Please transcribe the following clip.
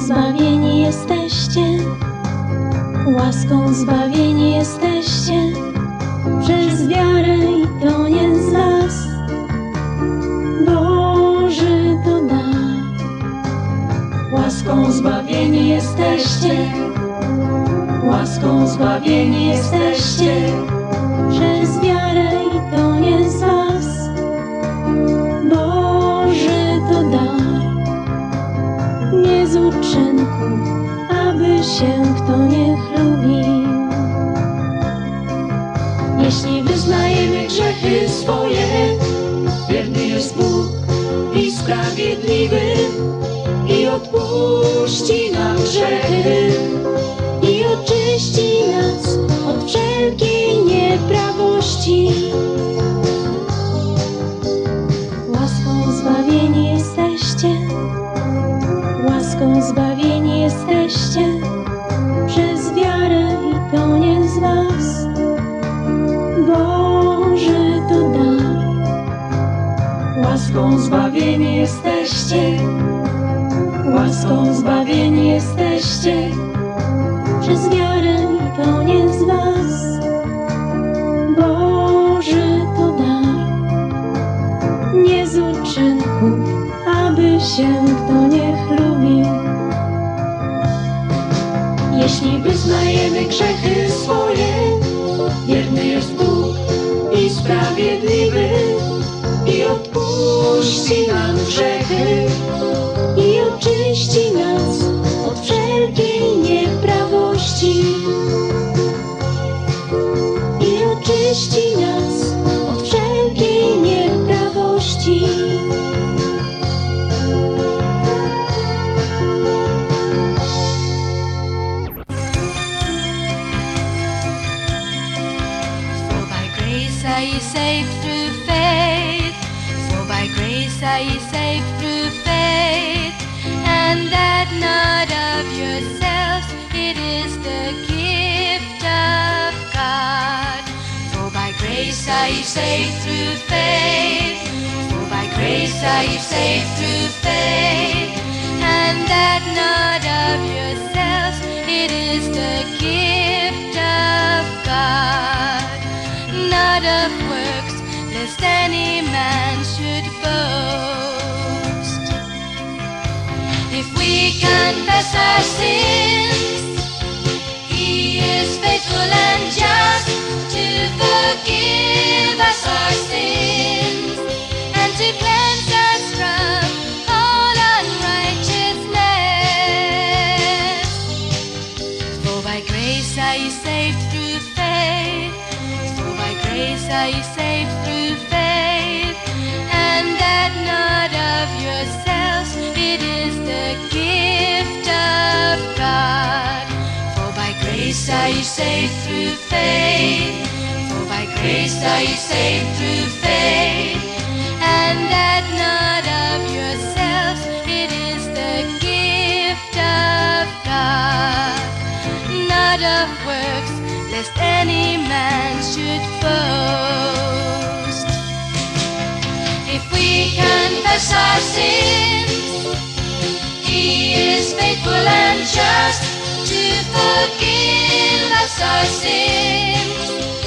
zbawieni jesteście, łaską zbawieni jesteście, przez wiarę i to nie z was, Boży to dar. Łaską zbawieni jesteście, łaską zbawieni jesteście, przez wiarę i to nie z was, Boży to dar. Nie z uczynku, aby się kto nie chlubił. Jeśli wyznajemy grzechy swoje, wierny jest Bóg i sprawiedliwy, i odpuści nam grzechy, i oczyści nas od wszelkiej nieprawości. Łaską zbawieni jesteście, łaską zbawieni jesteście, przez wiarę i to nie z was, Boży to dar. Łaską zbawieni jesteście, łaską zbawieni jesteście, przez wiarę i to nie z was, Boży to dar. Nie z uczynków, aby się kto nie chlubił. Jeśli wyznajemy grzechy swoje, wierny jest Bóg i sprawiedliwy, i odpuści nam grzechy, i oczyści nas od wszelkiej nieprawości. I oczyści nas od wszelkiej nieprawości. For by grace are ye saved through faith. For by grace are ye saved through faith. And that not of yourselves, it is the gift of God. For by grace are ye saved through faith. For by grace are ye saved through faith. And that not of yourselves, it is the gift of God. Not of works, lest any man should boast. If we confess our sins, He is faithful and just to forgive us our sins and to cleanse us from all unrighteousness. For by grace are ye saved through faith. For by grace are ye saved through faith. And that not of yourselves, it is the gift of God. For by grace are ye saved through faith. For by grace are ye saved through faith. And that not of yourselves, it is the gift of God. Not of works, lest any man should boast. If we confess our sins, He is faithful and just to forgive us our sins